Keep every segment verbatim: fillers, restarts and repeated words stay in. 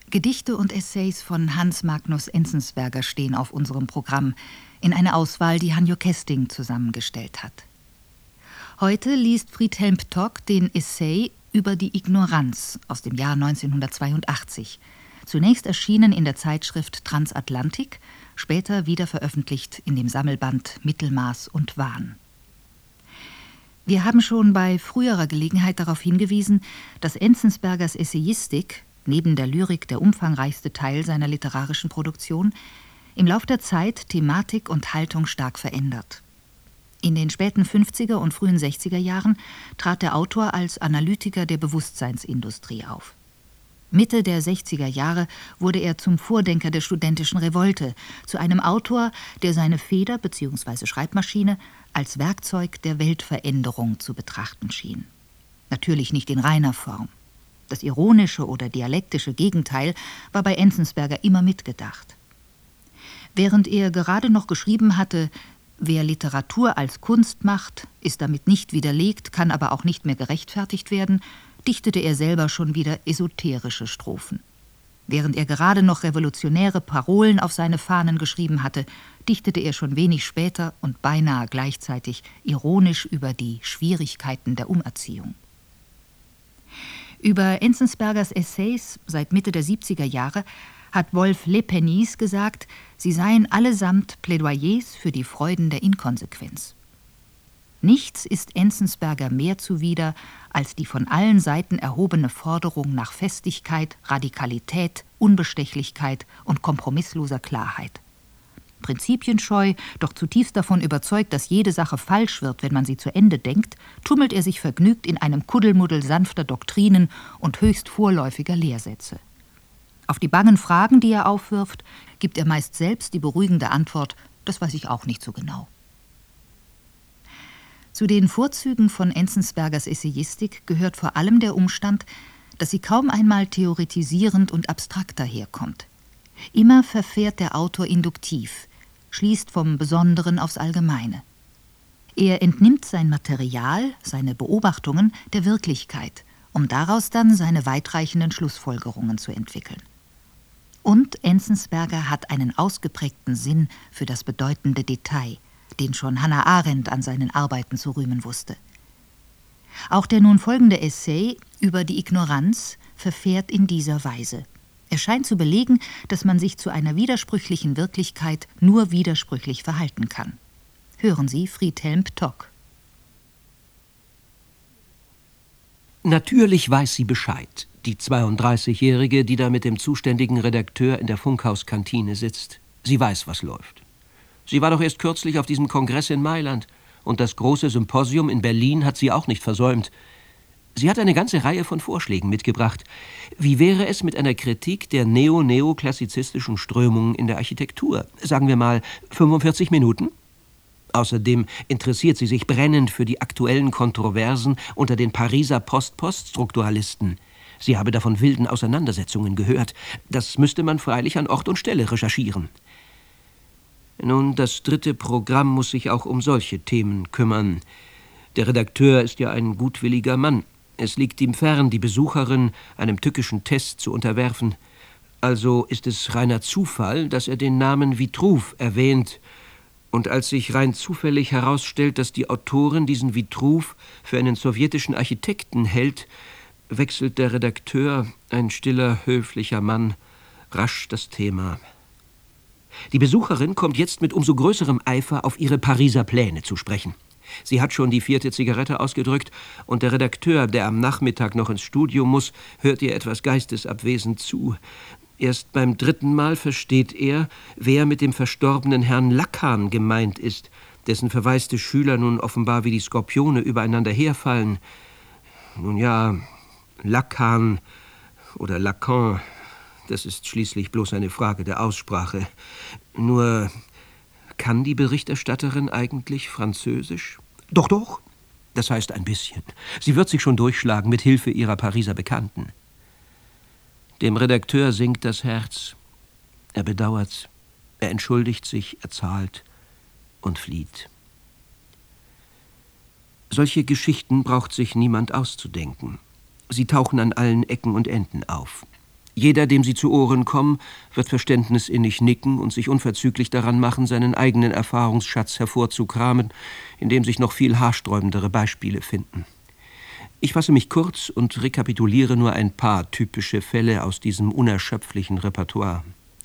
Gedichte und Essays von Hans Magnus Enzensberger stehen auf unserem Programm, in einer Auswahl, die Hanjo Kesting zusammengestellt hat. Heute liest Friedhelm Ptock den Essay über die Ignoranz aus dem Jahr neunzehnhundertzweiundachtzig, zunächst erschienen in der Zeitschrift Transatlantik, später wieder veröffentlicht in dem Sammelband Mittelmaß und Wahn. Wir haben schon bei früherer Gelegenheit darauf hingewiesen, dass Enzensbergers Essayistik, neben der Lyrik der umfangreichste Teil seiner literarischen Produktion, im Lauf der Zeit Thematik und Haltung stark verändert. In den späten fünfziger und frühen sechziger Jahren trat der Autor als Analytiker der Bewusstseinsindustrie auf. Mitte der sechziger Jahre wurde er zum Vordenker der studentischen Revolte, zu einem Autor, der seine Feder bzw. Schreibmaschine als Werkzeug der Weltveränderung zu betrachten schien. Natürlich nicht in reiner Form. Das ironische oder dialektische Gegenteil war bei Enzensberger immer mitgedacht. Während er gerade noch geschrieben hatte, wer Literatur als Kunst macht, ist damit nicht widerlegt, kann aber auch nicht mehr gerechtfertigt werden, dichtete er selber schon wieder esoterische Strophen. Während er gerade noch revolutionäre Parolen auf seine Fahnen geschrieben hatte, dichtete er schon wenig später und beinahe gleichzeitig ironisch über die Schwierigkeiten der Umerziehung. Über Enzensbergers Essays seit Mitte der siebziger Jahre hat Wolf Lepenis gesagt, sie seien allesamt Plädoyers für die Freuden der Inkonsequenz. Nichts ist Enzensberger mehr zuwider als die von allen Seiten erhobene Forderung nach Festigkeit, Radikalität, Unbestechlichkeit und kompromissloser Klarheit. Prinzipienscheu, doch zutiefst davon überzeugt, dass jede Sache falsch wird, wenn man sie zu Ende denkt, tummelt er sich vergnügt in einem Kuddelmuddel sanfter Doktrinen und höchst vorläufiger Lehrsätze. Auf die bangen Fragen, die er aufwirft, gibt er meist selbst die beruhigende Antwort, das weiß ich auch nicht so genau. Zu den Vorzügen von Enzensbergers Essayistik gehört vor allem der Umstand, dass sie kaum einmal theoretisierend und abstrakt daherkommt. Immer verfährt der Autor induktiv, schließt vom Besonderen aufs Allgemeine. Er entnimmt sein Material, seine Beobachtungen der Wirklichkeit, um daraus dann seine weitreichenden Schlussfolgerungen zu entwickeln. Und Enzensberger hat einen ausgeprägten Sinn für das bedeutende Detail, den schon Hannah Arendt an seinen Arbeiten zu rühmen wusste. Auch der nun folgende Essay über die Ignoranz verfährt in dieser Weise. Er scheint zu belegen, dass man sich zu einer widersprüchlichen Wirklichkeit nur widersprüchlich verhalten kann. Hören Sie Friedhelm Ptock. Natürlich weiß sie Bescheid, die zweiunddreißigjährige, die da mit dem zuständigen Redakteur in der Funkhauskantine sitzt. Sie weiß, was läuft. Sie war doch erst kürzlich auf diesem Kongress in Mailand und das große Symposium in Berlin hat sie auch nicht versäumt. Sie hat eine ganze Reihe von Vorschlägen mitgebracht. Wie wäre es mit einer Kritik der neo-neoklassizistischen Strömungen in der Architektur? Sagen wir mal fünfundvierzig Minuten? Außerdem interessiert sie sich brennend für die aktuellen Kontroversen unter den Pariser Post-Post-Strukturalisten. Sie habe davon wilden Auseinandersetzungen gehört. Das müsste man freilich an Ort und Stelle recherchieren. Nun, das dritte Programm muss sich auch um solche Themen kümmern. Der Redakteur ist ja ein gutwilliger Mann. Es liegt ihm fern, die Besucherin einem tückischen Test zu unterwerfen. Also ist es reiner Zufall, dass er den Namen Vitruv erwähnt. Und als sich rein zufällig herausstellt, dass die Autorin diesen Vitruv für einen sowjetischen Architekten hält, wechselt der Redakteur, ein stiller, höflicher Mann, rasch das Thema. Die Besucherin kommt jetzt mit umso größerem Eifer auf ihre Pariser Pläne zu sprechen. Sie hat schon die vierte Zigarette ausgedrückt und der Redakteur, der am Nachmittag noch ins Studio muss, hört ihr etwas geistesabwesend zu. Erst beim dritten Mal versteht er, wer mit dem verstorbenen Herrn Lacan gemeint ist, dessen verwaiste Schüler nun offenbar wie die Skorpione übereinander herfallen. Nun ja, Lacan oder Lacan, das ist schließlich bloß eine Frage der Aussprache. Nur kann die Berichterstatterin eigentlich Französisch? Doch, doch. Das heißt ein bisschen. Sie wird sich schon durchschlagen mit Hilfe ihrer Pariser Bekannten. Dem Redakteur sinkt das Herz. Er bedauert's. Er entschuldigt sich, er zahlt und flieht. Solche Geschichten braucht sich niemand auszudenken. Sie tauchen an allen Ecken und Enden auf. Jeder, dem sie zu Ohren kommen, wird verständnisinnig nicken und sich unverzüglich daran machen, seinen eigenen Erfahrungsschatz hervorzukramen, in dem sich noch viel haarsträubendere Beispiele finden. Ich fasse mich kurz und rekapituliere nur ein paar typische Fälle aus diesem unerschöpflichen Repertoire.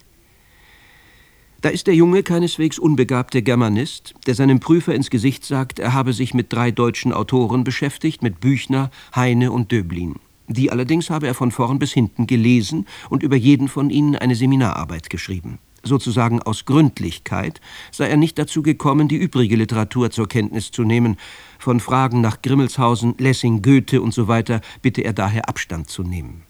Da ist der junge, keineswegs unbegabte Germanist, der seinem Prüfer ins Gesicht sagt, er habe sich mit drei deutschen Autoren beschäftigt, mit Büchner, Heine und Döblin. Die allerdings habe er von vorn bis hinten gelesen und über jeden von ihnen eine Seminararbeit geschrieben. Sozusagen aus Gründlichkeit sei er nicht dazu gekommen, die übrige Literatur zur Kenntnis zu nehmen. Von Fragen nach Grimmelshausen, Lessing, Goethe und so weiter bitte er daher Abstand zu nehmen.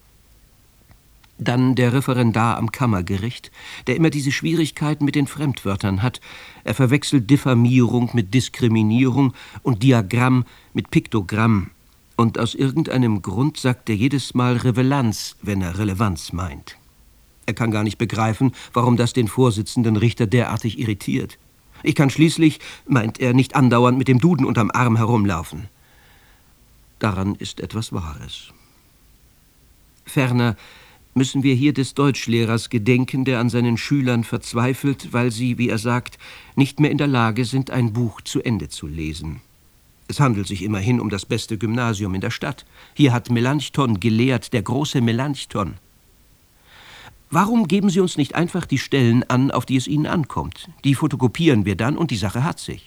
Dann der Referendar am Kammergericht, der immer diese Schwierigkeiten mit den Fremdwörtern hat. Er verwechselt Diffamierung mit Diskriminierung und Diagramm mit Piktogramm. Und aus irgendeinem Grund sagt er jedes Mal Revelanz, wenn er Relevanz meint. Er kann gar nicht begreifen, warum das den Vorsitzenden Richter derartig irritiert. Ich kann schließlich, meint er, nicht andauernd mit dem Duden unterm Arm herumlaufen. Daran ist etwas Wahres. Ferner müssen wir hier des Deutschlehrers gedenken, der an seinen Schülern verzweifelt, weil sie, wie er sagt, nicht mehr in der Lage sind, ein Buch zu Ende zu lesen. Es handelt sich immerhin um das beste Gymnasium in der Stadt. Hier hat Melanchthon gelehrt, der große Melanchthon. Warum geben Sie uns nicht einfach die Stellen an, auf die es Ihnen ankommt? Die fotokopieren wir dann und die Sache hat sich.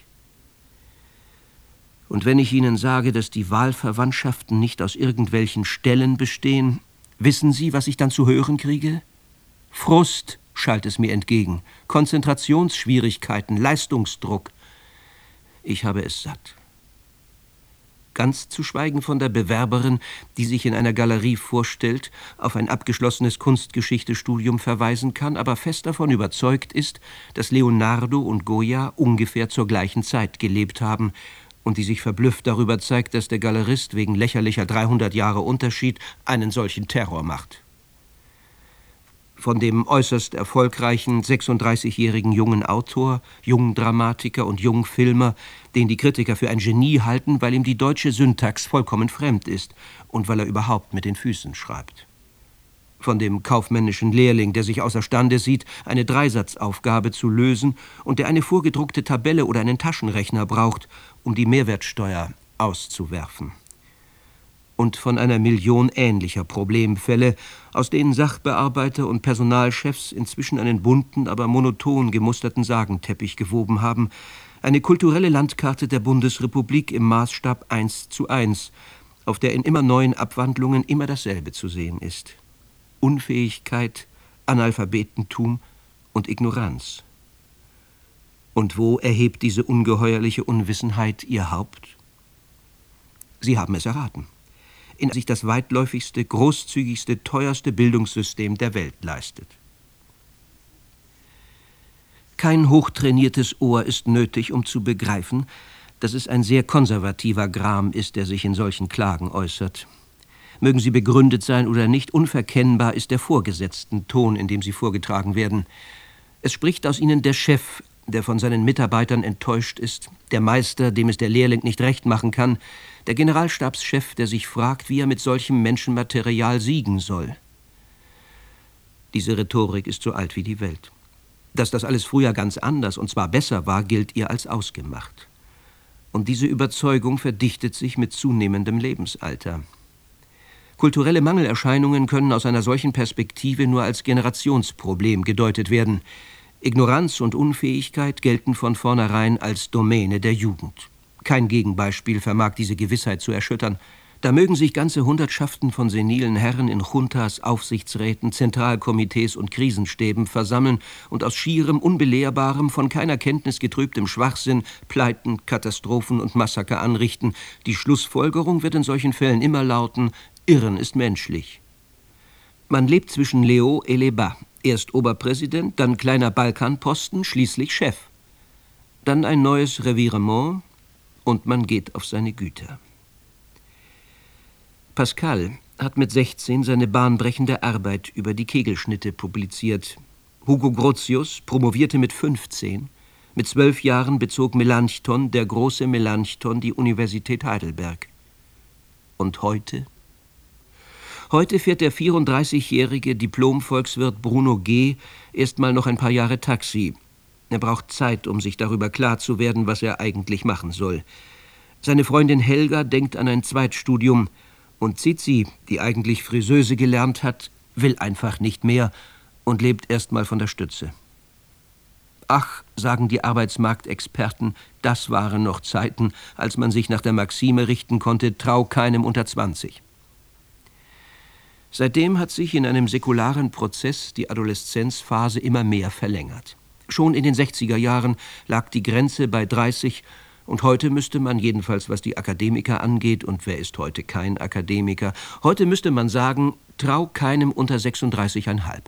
Und wenn ich Ihnen sage, dass die Wahlverwandtschaften nicht aus irgendwelchen Stellen bestehen, wissen Sie, was ich dann zu hören kriege? Frust, schallt es mir entgegen, Konzentrationsschwierigkeiten, Leistungsdruck. Ich habe es satt. Ganz zu schweigen von der Bewerberin, die sich in einer Galerie vorstellt, auf ein abgeschlossenes Kunstgeschichtestudium verweisen kann, aber fest davon überzeugt ist, dass Leonardo und Goya ungefähr zur gleichen Zeit gelebt haben und die sich verblüfft darüber zeigt, dass der Galerist wegen lächerlicher dreihundert Jahre Unterschied einen solchen Terror macht. Von dem äußerst erfolgreichen sechsunddreißigjährigen jungen Autor, jungen Dramatiker und jungen Filmer, den die Kritiker für ein Genie halten, weil ihm die deutsche Syntax vollkommen fremd ist und weil er überhaupt mit den Füßen schreibt. Von dem kaufmännischen Lehrling, der sich außerstande sieht, eine Dreisatzaufgabe zu lösen und der eine vorgedruckte Tabelle oder einen Taschenrechner braucht, um die Mehrwertsteuer auszuwerfen. Und von einer Million ähnlicher Problemfälle, aus denen Sachbearbeiter und Personalchefs inzwischen einen bunten, aber monoton gemusterten Sagenteppich gewoben haben, eine kulturelle Landkarte der Bundesrepublik im Maßstab eins zu eins, auf der in immer neuen Abwandlungen immer dasselbe zu sehen ist. Unfähigkeit, Analphabetentum und Ignoranz. Und wo erhebt diese ungeheuerliche Unwissenheit ihr Haupt? Sie haben es erraten. In sich das weitläufigste, großzügigste, teuerste Bildungssystem der Welt leistet. Kein hochtrainiertes Ohr ist nötig, um zu begreifen, dass es ein sehr konservativer Gram ist, der sich in solchen Klagen äußert. Mögen sie begründet sein oder nicht, unverkennbar ist der vorgesetzten Ton, in dem sie vorgetragen werden. Es spricht aus ihnen der Chef, der von seinen Mitarbeitern enttäuscht ist, der Meister, dem es der Lehrling nicht recht machen kann, der Generalstabschef, der sich fragt, wie er mit solchem Menschenmaterial siegen soll. Diese Rhetorik ist so alt wie die Welt. Dass das alles früher ganz anders und zwar besser war, gilt ihr als ausgemacht. Und diese Überzeugung verdichtet sich mit zunehmendem Lebensalter. Kulturelle Mangelerscheinungen können aus einer solchen Perspektive nur als Generationsproblem gedeutet werden. Ignoranz und Unfähigkeit gelten von vornherein als Domäne der Jugend. Kein Gegenbeispiel vermag diese Gewissheit zu erschüttern. Da mögen sich ganze Hundertschaften von senilen Herren in Juntas, Aufsichtsräten, Zentralkomitees und Krisenstäben versammeln und aus schierem, unbelehrbarem, von keiner Kenntnis getrübtem Schwachsinn Pleiten, Katastrophen und Massaker anrichten. Die Schlussfolgerung wird in solchen Fällen immer lauten: Irren ist menschlich. Man lebt zwischen Leo et les Bas. Erst Oberpräsident, dann kleiner Balkanposten, schließlich Chef. Dann ein neues Revirement und man geht auf seine Güter. Pascal hat mit sechzehn seine bahnbrechende Arbeit über die Kegelschnitte publiziert. Hugo Grotius promovierte mit fünfzehn. Mit zwölf Jahren bezog Melanchthon, der große Melanchthon, die Universität Heidelberg. Und heute? Heute fährt der vierunddreißigjährige Diplom-Volkswirt Bruno G. erst mal noch ein paar Jahre Taxi. Er braucht Zeit, um sich darüber klar zu werden, was er eigentlich machen soll. Seine Freundin Helga denkt an ein Zweitstudium. Und Zizi, die eigentlich Friseuse gelernt hat, will einfach nicht mehr und lebt erst mal von der Stütze. Ach, sagen die Arbeitsmarktexperten, das waren noch Zeiten, als man sich nach der Maxime richten konnte, trau keinem unter zwanzig. Seitdem hat sich in einem säkularen Prozess die Adoleszenzphase immer mehr verlängert. Schon in den sechziger Jahren lag die Grenze bei dreißig und heute müsste man, jedenfalls was die Akademiker angeht, und wer ist heute kein Akademiker, heute müsste man sagen, trau keinem unter sechsunddreißig Komma fünf.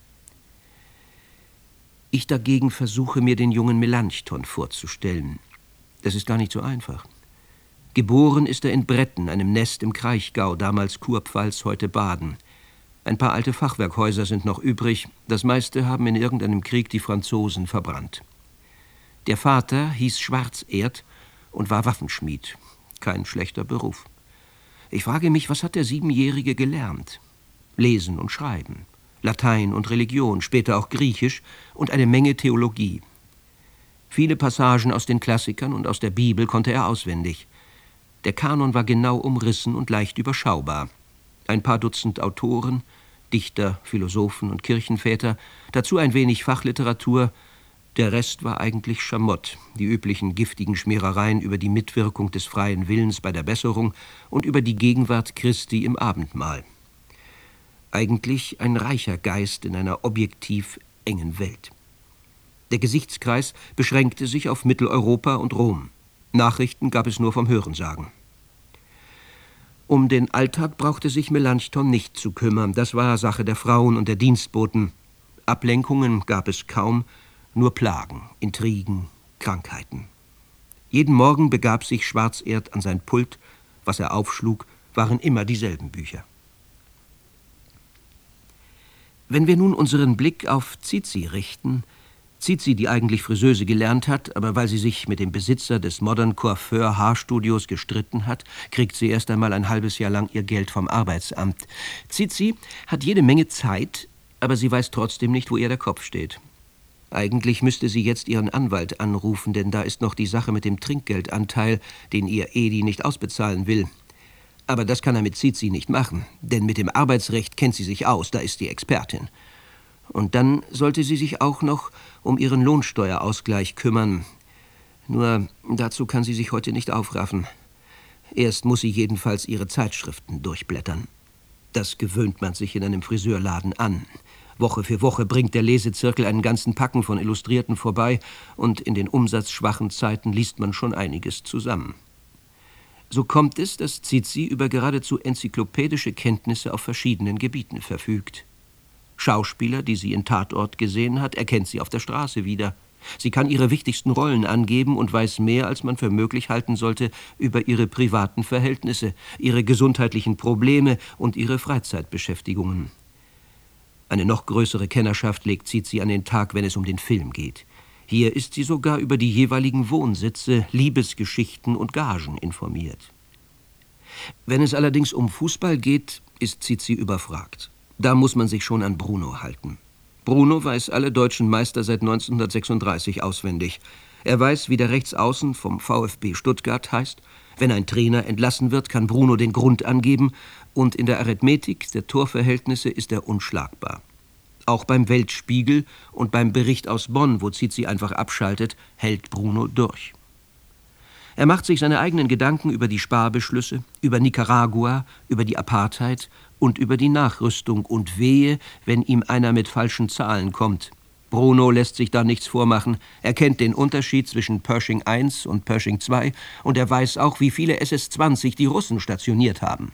Ich dagegen versuche mir den jungen Melanchthon vorzustellen. Das ist gar nicht so einfach. Geboren ist er in Bretten, einem Nest im Kraichgau, damals Kurpfalz, heute Baden. Ein paar alte Fachwerkhäuser sind noch übrig, das meiste haben in irgendeinem Krieg die Franzosen verbrannt. Der Vater hieß Schwarzerd und war Waffenschmied. Kein schlechter Beruf. Ich frage mich, was hat der Siebenjährige gelernt? Lesen und Schreiben, Latein und Religion, später auch Griechisch und eine Menge Theologie. Viele Passagen aus den Klassikern und aus der Bibel konnte er auswendig. Der Kanon war genau umrissen und leicht überschaubar. Ein paar Dutzend Autoren, Dichter, Philosophen und Kirchenväter, dazu ein wenig Fachliteratur. Der Rest war eigentlich Schamott, die üblichen giftigen Schmierereien über die Mitwirkung des freien Willens bei der Besserung und über die Gegenwart Christi im Abendmahl. Eigentlich ein reicher Geist in einer objektiv engen Welt. Der Gesichtskreis beschränkte sich auf Mitteleuropa und Rom. Nachrichten gab es nur vom Hörensagen. Um den Alltag brauchte sich Melanchthon nicht zu kümmern. Das war Sache der Frauen und der Dienstboten. Ablenkungen gab es kaum, nur Plagen, Intrigen, Krankheiten. Jeden Morgen begab sich Schwarzerd an sein Pult. Was er aufschlug, waren immer dieselben Bücher. Wenn wir nun unseren Blick auf Zizi richten, Zizi, die eigentlich Friseuse gelernt hat, aber weil sie sich mit dem Besitzer des Modern Coiffeur Haarstudios gestritten hat, kriegt sie erst einmal ein halbes Jahr lang ihr Geld vom Arbeitsamt. Zizi hat jede Menge Zeit, aber sie weiß trotzdem nicht, wo ihr der Kopf steht. Eigentlich müsste sie jetzt ihren Anwalt anrufen, denn da ist noch die Sache mit dem Trinkgeldanteil, den ihr Edi nicht ausbezahlen will. Aber das kann er mit Zizi nicht machen, denn mit dem Arbeitsrecht kennt sie sich aus, da ist die Expertin. Und dann sollte sie sich auch noch um ihren Lohnsteuerausgleich kümmern. Nur dazu kann sie sich heute nicht aufraffen. Erst muss sie jedenfalls ihre Zeitschriften durchblättern. Das gewöhnt man sich in einem Friseurladen an. Woche für Woche bringt der Lesezirkel einen ganzen Packen von Illustrierten vorbei und in den umsatzschwachen Zeiten liest man schon einiges zusammen. So kommt es, dass Zizi über geradezu enzyklopädische Kenntnisse auf verschiedenen Gebieten verfügt. Schauspieler, die sie in Tatort gesehen hat, erkennt sie auf der Straße wieder. Sie kann ihre wichtigsten Rollen angeben und weiß mehr, als man für möglich halten sollte, über ihre privaten Verhältnisse, ihre gesundheitlichen Probleme und ihre Freizeitbeschäftigungen. Eine noch größere Kennerschaft legt Zizi an den Tag, wenn es um den Film geht. Hier ist sie sogar über die jeweiligen Wohnsitze, Liebesgeschichten und Gagen informiert. Wenn es allerdings um Fußball geht, ist Zizi überfragt. Da muss man sich schon an Bruno halten. Bruno weiß alle deutschen Meister seit neunzehnhundertsechsunddreißig auswendig. Er weiß, wie der Rechtsaußen vom VfB Stuttgart heißt. Wenn ein Trainer entlassen wird, kann Bruno den Grund angeben. Und in der Arithmetik der Torverhältnisse ist er unschlagbar. Auch beim Weltspiegel und beim Bericht aus Bonn, wo Zizi einfach abschaltet, hält Bruno durch. Er macht sich seine eigenen Gedanken über die Sparbeschlüsse, über Nicaragua, über die Apartheid und über die Nachrüstung und wehe, wenn ihm einer mit falschen Zahlen kommt. Bruno lässt sich da nichts vormachen. Er kennt den Unterschied zwischen Pershing eins und Pershing zwei und er weiß auch, wie viele S S zwanzig die Russen stationiert haben.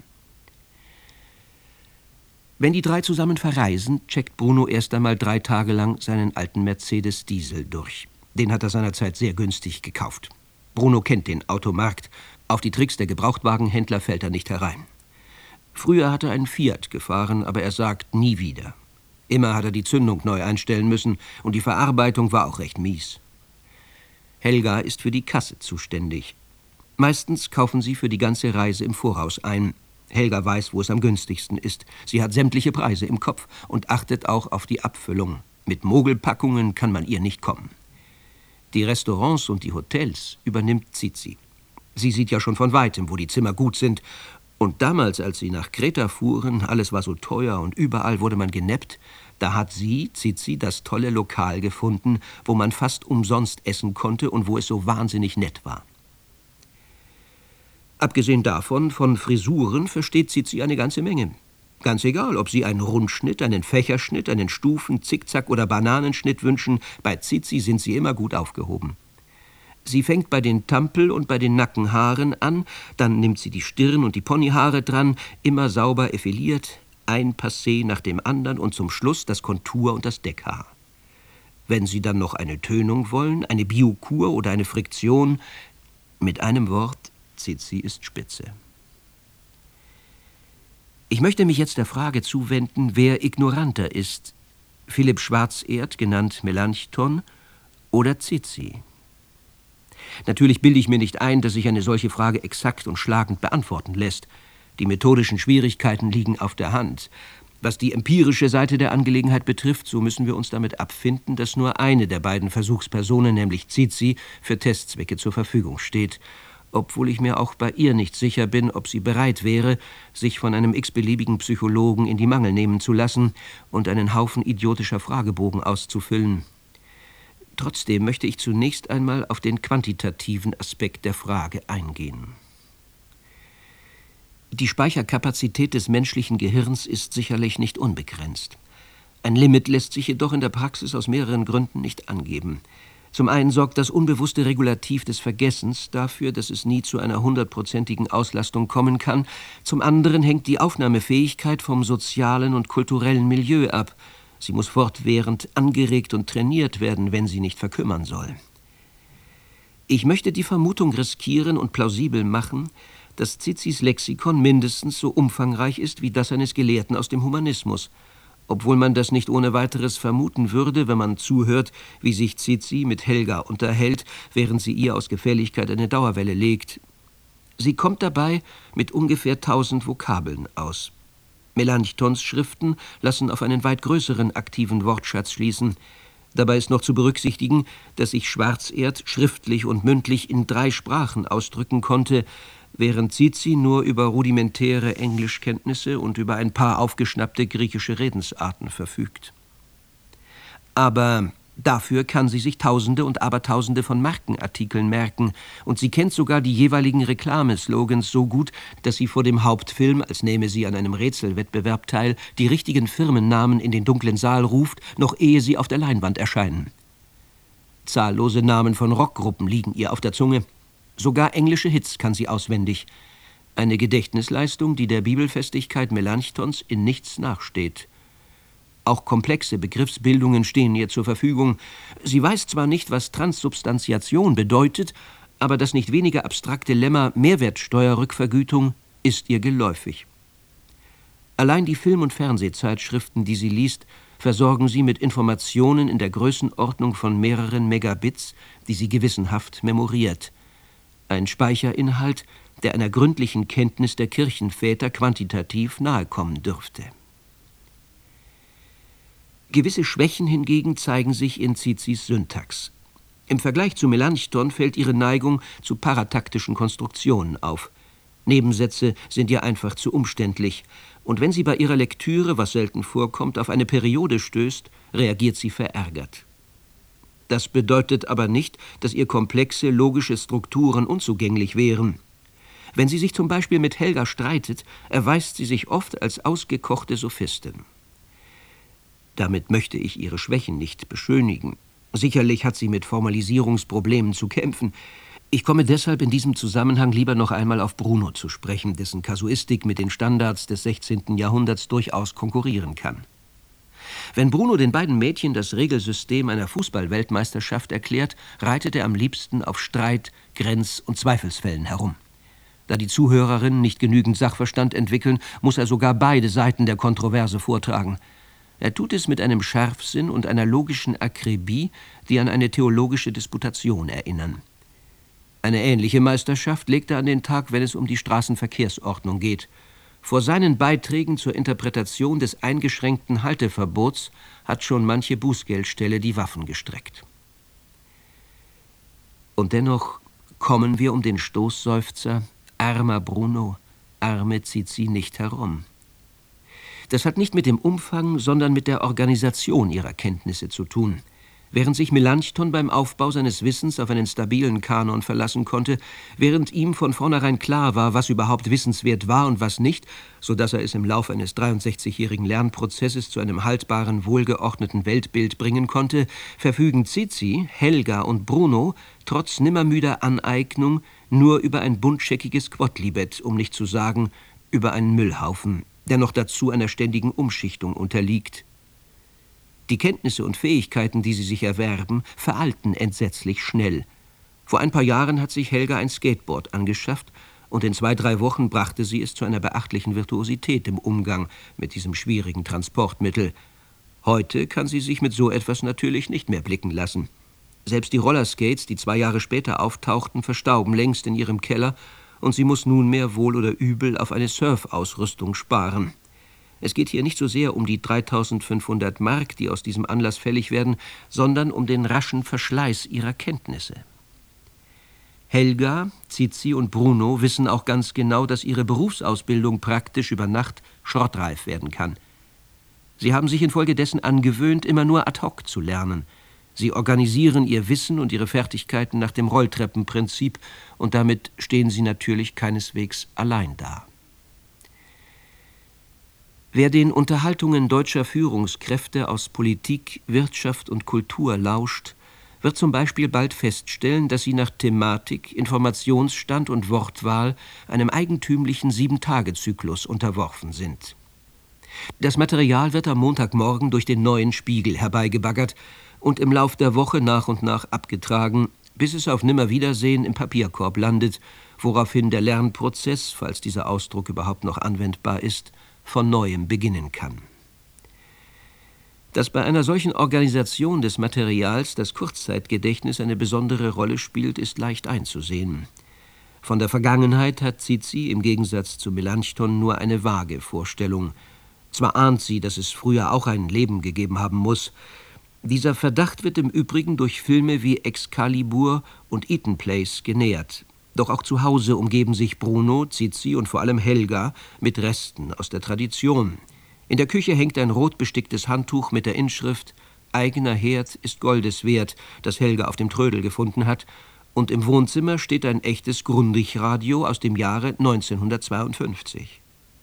Wenn die drei zusammen verreisen, checkt Bruno erst einmal drei Tage lang seinen alten Mercedes Diesel durch. Den hat er seinerzeit sehr günstig gekauft. Bruno kennt den Automarkt. Auf die Tricks der Gebrauchtwagenhändler fällt er nicht herein. Früher hat er einen Fiat gefahren, aber er sagt nie wieder. Immer hat er die Zündung neu einstellen müssen und die Verarbeitung war auch recht mies. Helga ist für die Kasse zuständig. Meistens kaufen sie für die ganze Reise im Voraus ein. Helga weiß, wo es am günstigsten ist. Sie hat sämtliche Preise im Kopf und achtet auch auf die Abfüllung. Mit Mogelpackungen kann man ihr nicht kommen. Die Restaurants und die Hotels übernimmt Zizi. Sie sieht ja schon von Weitem, wo die Zimmer gut sind. Und damals, als sie nach Kreta fuhren, alles war so teuer und überall wurde man geneppt, da hat sie, Zizi, das tolle Lokal gefunden, wo man fast umsonst essen konnte und wo es so wahnsinnig nett war. Abgesehen davon, von Frisuren versteht Zizi eine ganze Menge. Ganz egal, ob Sie einen Rundschnitt, einen Fächerschnitt, einen Stufen-, Zickzack- oder Bananenschnitt wünschen, bei Zizi sind Sie immer gut aufgehoben. Sie fängt bei den Tampel- und bei den Nackenhaaren an, dann nimmt sie die Stirn- und die Ponyhaare dran, immer sauber effiliert, ein Passé nach dem anderen und zum Schluss das Kontur- und das Deckhaar. Wenn Sie dann noch eine Tönung wollen, eine Biokur oder eine Friktion, mit einem Wort, Zizi ist spitze. Ich möchte mich jetzt der Frage zuwenden, wer ignoranter ist, Philipp Schwarzerd, genannt Melanchthon, oder Zizi. Natürlich bilde ich mir nicht ein, dass sich eine solche Frage exakt und schlagend beantworten lässt. Die methodischen Schwierigkeiten liegen auf der Hand. Was die empirische Seite der Angelegenheit betrifft, so müssen wir uns damit abfinden, dass nur eine der beiden Versuchspersonen, nämlich Zizi, für Testzwecke zur Verfügung steht, obwohl ich mir auch bei ihr nicht sicher bin, ob sie bereit wäre, sich von einem x-beliebigen Psychologen in die Mangel nehmen zu lassen und einen Haufen idiotischer Fragebogen auszufüllen. Trotzdem möchte ich zunächst einmal auf den quantitativen Aspekt der Frage eingehen. Die Speicherkapazität des menschlichen Gehirns ist sicherlich nicht unbegrenzt. Ein Limit lässt sich jedoch in der Praxis aus mehreren Gründen nicht angeben. Zum einen sorgt das unbewusste Regulativ des Vergessens dafür, dass es nie zu einer hundertprozentigen Auslastung kommen kann. Zum anderen hängt die Aufnahmefähigkeit vom sozialen und kulturellen Milieu ab. Sie muss fortwährend angeregt und trainiert werden, wenn sie nicht verkümmern soll. Ich möchte die Vermutung riskieren und plausibel machen, dass Zizis Lexikon mindestens so umfangreich ist wie das eines Gelehrten aus dem Humanismus, obwohl man das nicht ohne weiteres vermuten würde, wenn man zuhört, wie sich Zizi mit Helga unterhält, während sie ihr aus Gefälligkeit eine Dauerwelle legt. Sie kommt dabei mit ungefähr tausend Vokabeln aus. Melanchthons Schriften lassen auf einen weit größeren aktiven Wortschatz schließen. Dabei ist noch zu berücksichtigen, dass sich Schwarzerd schriftlich und mündlich in drei Sprachen ausdrücken konnte, während Zizi nur über rudimentäre Englischkenntnisse und über ein paar aufgeschnappte griechische Redensarten verfügt. Aber dafür kann sie sich Tausende und Abertausende von Markenartikeln merken, und sie kennt sogar die jeweiligen Reklameslogans so gut, dass sie vor dem Hauptfilm, als nähme sie an einem Rätselwettbewerb teil, die richtigen Firmennamen in den dunklen Saal ruft, noch ehe sie auf der Leinwand erscheinen. Zahllose Namen von Rockgruppen liegen ihr auf der Zunge. Sogar englische Hits kann sie auswendig. Eine Gedächtnisleistung, die der Bibelfestigkeit Melanchthons in nichts nachsteht. Auch komplexe Begriffsbildungen stehen ihr zur Verfügung. Sie weiß zwar nicht, was Transsubstantiation bedeutet, aber das nicht weniger abstrakte Lemma Mehrwertsteuerrückvergütung ist ihr geläufig. Allein die Film- und Fernsehzeitschriften, die sie liest, versorgen sie mit Informationen in der Größenordnung von mehreren Megabits, die sie gewissenhaft memoriert. Ein Speicherinhalt, der einer gründlichen Kenntnis der Kirchenväter quantitativ nahekommen dürfte. Gewisse Schwächen hingegen zeigen sich in Zizis Syntax. Im Vergleich zu Melanchthon fällt ihre Neigung zu parataktischen Konstruktionen auf. Nebensätze sind ihr einfach zu umständlich, und wenn sie bei ihrer Lektüre, was selten vorkommt, auf eine Periode stößt, reagiert sie verärgert. Das bedeutet aber nicht, dass ihr komplexe, logische Strukturen unzugänglich wären. Wenn sie sich zum Beispiel mit Helga streitet, erweist sie sich oft als ausgekochte Sophistin. Damit möchte ich ihre Schwächen nicht beschönigen. Sicherlich hat sie mit Formalisierungsproblemen zu kämpfen. Ich komme deshalb in diesem Zusammenhang lieber noch einmal auf Bruno zu sprechen, dessen Kasuistik mit den Standards des sechzehnten Jahrhunderts durchaus konkurrieren kann. Wenn Bruno den beiden Mädchen das Regelsystem einer Fußball-Weltmeisterschaft erklärt, reitet er am liebsten auf Streit-, Grenz- und Zweifelsfällen herum. Da die Zuhörerinnen nicht genügend Sachverstand entwickeln, muss er sogar beide Seiten der Kontroverse vortragen. Er tut es mit einem Scharfsinn und einer logischen Akribie, die an eine theologische Disputation erinnern. Eine ähnliche Meisterschaft legt er an den Tag, wenn es um die Straßenverkehrsordnung geht. Vor seinen Beiträgen zur Interpretation des eingeschränkten Halteverbots hat schon manche Bußgeldstelle die Waffen gestreckt. Und dennoch kommen wir um den Stoßseufzer »Armer Bruno, arme Zizi« nicht herum. Das hat nicht mit dem Umfang, sondern mit der Organisation ihrer Kenntnisse zu tun. Während sich Melanchthon beim Aufbau seines Wissens auf einen stabilen Kanon verlassen konnte, während ihm von vornherein klar war, was überhaupt wissenswert war und was nicht, so dass er es im Lauf eines dreiundsechzigjährigen Lernprozesses zu einem haltbaren, wohlgeordneten Weltbild bringen konnte, verfügen Zizi, Helga und Bruno trotz nimmermüder Aneignung nur über ein buntscheckiges Quodlibet, um nicht zu sagen, über einen Müllhaufen, der noch dazu einer ständigen Umschichtung unterliegt. Die Kenntnisse und Fähigkeiten, die sie sich erwerben, veralten entsetzlich schnell. Vor ein paar Jahren hat sich Helga ein Skateboard angeschafft und in zwei, drei Wochen brachte sie es zu einer beachtlichen Virtuosität im Umgang mit diesem schwierigen Transportmittel. Heute kann sie sich mit so etwas natürlich nicht mehr blicken lassen. Selbst die Rollerskates, die zwei Jahre später auftauchten, verstauben längst in ihrem Keller und sie muss nunmehr wohl oder übel auf eine Surfausrüstung sparen. Es geht hier nicht so sehr um die dreitausendfünfhundert Mark, die aus diesem Anlass fällig werden, sondern um den raschen Verschleiß ihrer Kenntnisse. Helga, Zizi und Bruno wissen auch ganz genau, dass ihre Berufsausbildung praktisch über Nacht schrottreif werden kann. Sie haben sich infolgedessen angewöhnt, immer nur ad hoc zu lernen. Sie organisieren ihr Wissen und ihre Fertigkeiten nach dem Rolltreppenprinzip und damit stehen sie natürlich keineswegs allein da. Wer den Unterhaltungen deutscher Führungskräfte aus Politik, Wirtschaft und Kultur lauscht, wird zum Beispiel bald feststellen, dass sie nach Thematik, Informationsstand und Wortwahl einem eigentümlichen Sieben-Tage-Zyklus unterworfen sind. Das Material wird am Montagmorgen durch den Neuen Spiegel herbeigebaggert und im Lauf der Woche nach und nach abgetragen, bis es auf Nimmerwiedersehen im Papierkorb landet, woraufhin der Lernprozess, falls dieser Ausdruck überhaupt noch anwendbar ist, von Neuem beginnen kann. Dass bei einer solchen Organisation des Materials das Kurzzeitgedächtnis eine besondere Rolle spielt, ist leicht einzusehen. Von der Vergangenheit hat Zizi im Gegensatz zu Melanchthon nur eine vage Vorstellung. Zwar ahnt sie, dass es früher auch ein Leben gegeben haben muss. Dieser Verdacht wird im Übrigen durch Filme wie Excalibur und Eton Place genährt. Doch auch zu Hause umgeben sich Bruno, Zizi und vor allem Helga mit Resten aus der Tradition. In der Küche hängt ein rot besticktes Handtuch mit der Inschrift »Eigener Herd ist Goldes wert«, das Helga auf dem Trödel gefunden hat, und im Wohnzimmer steht ein echtes Grundig-Radio aus dem Jahre neunzehnhundertzweiundfünfzig.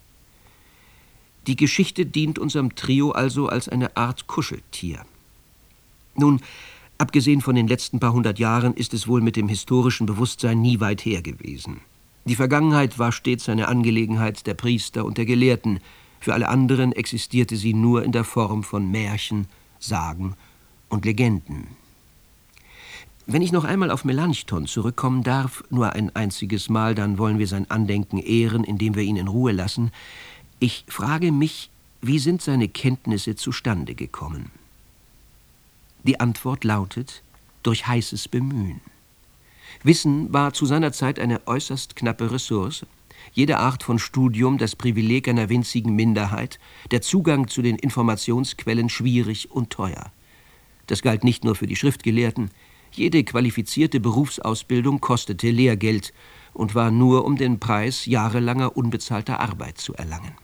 Die Geschichte dient unserem Trio also als eine Art Kuscheltier. Nun, abgesehen von den letzten paar hundert Jahren ist es wohl mit dem historischen Bewusstsein nie weit her gewesen. Die Vergangenheit war stets eine Angelegenheit der Priester und der Gelehrten. Für alle anderen existierte sie nur in der Form von Märchen, Sagen und Legenden. Wenn ich noch einmal auf Melanchthon zurückkommen darf, nur ein einziges Mal, dann wollen wir sein Andenken ehren, indem wir ihn in Ruhe lassen. Ich frage mich, wie sind seine Kenntnisse zustande gekommen? Die Antwort lautet, durch heißes Bemühen. Wissen war zu seiner Zeit eine äußerst knappe Ressource. Jede Art von Studium das Privileg einer winzigen Minderheit, der Zugang zu den Informationsquellen schwierig und teuer. Das galt nicht nur für die Schriftgelehrten. Jede qualifizierte Berufsausbildung kostete Lehrgeld und war nur um den Preis jahrelanger unbezahlter Arbeit zu erlangen.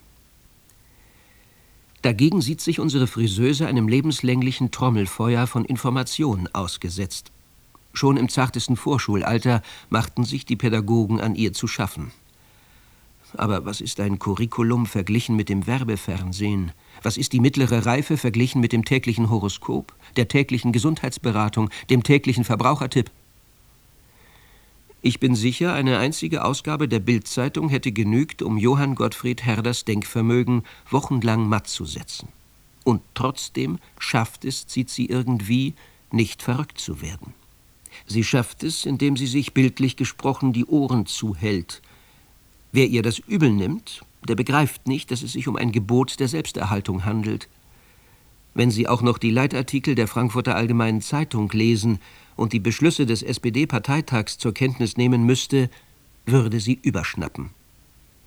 Dagegen sieht sich unsere Friseuse einem lebenslänglichen Trommelfeuer von Informationen ausgesetzt. Schon im zartesten Vorschulalter machten sich die Pädagogen an ihr zu schaffen. Aber was ist ein Curriculum verglichen mit dem Werbefernsehen? Was ist die mittlere Reife verglichen mit dem täglichen Horoskop, der täglichen Gesundheitsberatung, dem täglichen Verbrauchertipp? Ich bin sicher, eine einzige Ausgabe der Bild-Zeitung hätte genügt, um Johann Gottfried Herders Denkvermögen wochenlang matt zu setzen. Und trotzdem schafft es Zizi irgendwie, nicht verrückt zu werden. Sie schafft es, indem sie sich bildlich gesprochen die Ohren zuhält. Wer ihr das übel nimmt, der begreift nicht, dass es sich um ein Gebot der Selbsterhaltung handelt. Wenn Sie auch noch die Leitartikel der Frankfurter Allgemeinen Zeitung lesen und die Beschlüsse des S P D-Parteitags zur Kenntnis nehmen müsste, würde sie überschnappen.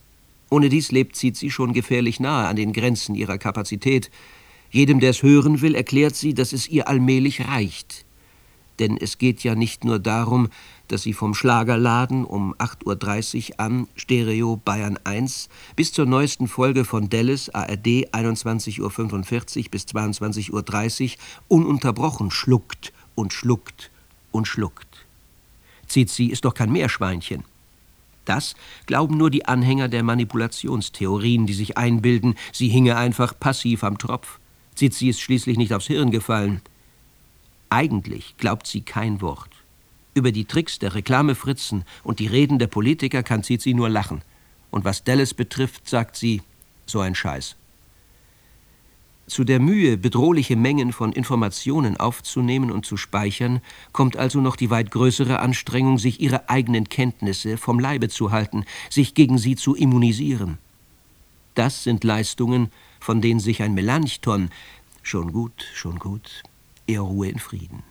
Ohnedies lebt Zizi schon gefährlich nahe an den Grenzen ihrer Kapazität. Jedem, der es hören will, erklärt sie, dass es ihr allmählich reicht. Denn es geht ja nicht nur darum, dass sie vom Schlagerladen um acht Uhr dreißig an, Stereo Bayern eins, bis zur neuesten Folge von Dallas, A R D, einundzwanzig Uhr fünfundvierzig bis zweiundzwanzig Uhr dreißig, ununterbrochen schluckt und schluckt und schluckt. Zizi ist doch kein Meerschweinchen. Das glauben nur die Anhänger der Manipulationstheorien, die sich einbilden, sie hinge einfach passiv am Tropf. Zizi ist schließlich nicht aufs Hirn gefallen. Eigentlich glaubt sie kein Wort. Über die Tricks der Reklamefritzen und die Reden der Politiker kann Zizi nur lachen. Und was Dallas betrifft, sagt sie, so ein Scheiß. Zu der Mühe, bedrohliche Mengen von Informationen aufzunehmen und zu speichern, kommt also noch die weit größere Anstrengung, sich ihre eigenen Kenntnisse vom Leibe zu halten, sich gegen sie zu immunisieren. Das sind Leistungen, von denen sich ein Melanchthon, schon gut, schon gut, er ruhe in Frieden.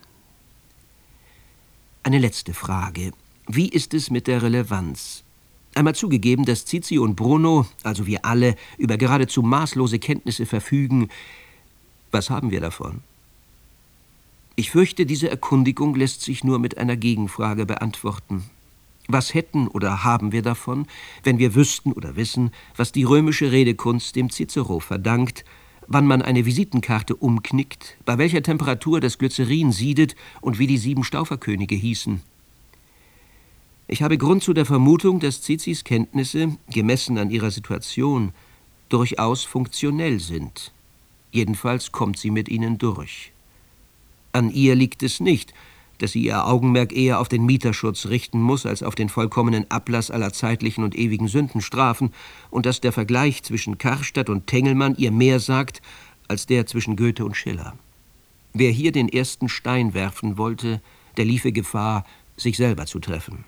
Eine letzte Frage. Wie ist es mit der Relevanz? Einmal zugegeben, dass Zizi und Bruno, also wir alle, über geradezu maßlose Kenntnisse verfügen. Was haben wir davon? Ich fürchte, diese Erkundigung lässt sich nur mit einer Gegenfrage beantworten. Was hätten oder haben wir davon, wenn wir wüssten oder wissen, was die römische Redekunst dem Cicero verdankt, wann man eine Visitenkarte umknickt, bei welcher Temperatur das Glycerin siedet und wie die sieben Stauferkönige hießen? Ich habe Grund zu der Vermutung, dass Zizis Kenntnisse, gemessen an ihrer Situation, durchaus funktionell sind. Jedenfalls kommt sie mit ihnen durch. An ihr liegt es nicht, dass sie ihr Augenmerk eher auf den Mieterschutz richten muss, als auf den vollkommenen Ablass aller zeitlichen und ewigen Sündenstrafen, und dass der Vergleich zwischen Karstadt und Tengelmann ihr mehr sagt, als der zwischen Goethe und Schiller. Wer hier den ersten Stein werfen wollte, der liefe Gefahr, sich selber zu treffen.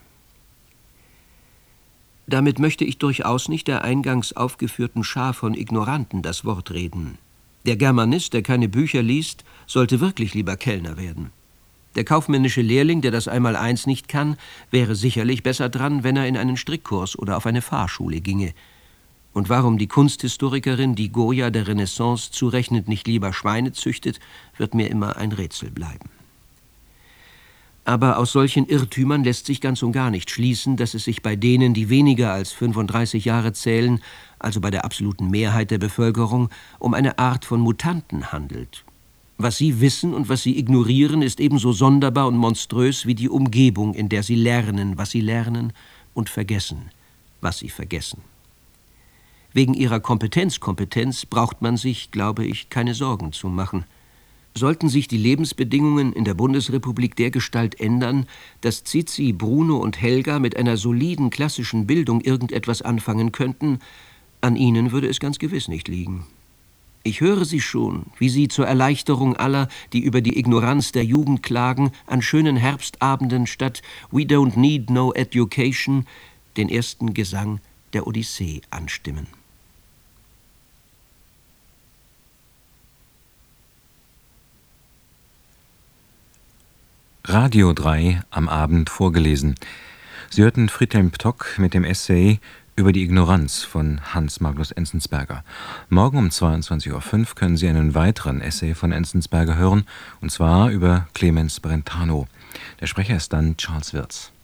Damit möchte ich durchaus nicht der eingangs aufgeführten Schar von Ignoranten das Wort reden. Der Germanist, der keine Bücher liest, sollte wirklich lieber Kellner werden. Der kaufmännische Lehrling, der das Einmaleins nicht kann, wäre sicherlich besser dran, wenn er in einen Strickkurs oder auf eine Fahrschule ginge. Und warum die Kunsthistorikerin, die Goya der Renaissance zurechnet, nicht lieber Schweine züchtet, wird mir immer ein Rätsel bleiben. Aber aus solchen Irrtümern lässt sich ganz und gar nicht schließen, dass es sich bei denen, die weniger als fünfunddreißig Jahre zählen, also bei der absoluten Mehrheit der Bevölkerung, um eine Art von Mutanten handelt. Was sie wissen und was sie ignorieren, ist ebenso sonderbar und monströs wie die Umgebung, in der sie lernen, was sie lernen, und vergessen, was sie vergessen. Wegen ihrer Kompetenzkompetenz braucht man sich, glaube ich, keine Sorgen zu machen. Sollten sich die Lebensbedingungen in der Bundesrepublik dergestalt ändern, dass Zizi, Bruno und Helga mit einer soliden klassischen Bildung irgendetwas anfangen könnten, an ihnen würde es ganz gewiss nicht liegen. Ich höre sie schon, wie sie zur Erleichterung aller, die über die Ignoranz der Jugend klagen, an schönen Herbstabenden statt »We don't need no education« den ersten Gesang der Odyssee anstimmen. Radio drei am Abend vorgelesen. Sie hörten Friedhelm Ptock mit dem Essay über die Ignoranz von Hans Magnus Enzensberger. Morgen um zweiundzwanzig Uhr fünf können Sie einen weiteren Essay von Enzensberger hören, und zwar über Clemens Brentano. Der Sprecher ist dann Charles Wirz.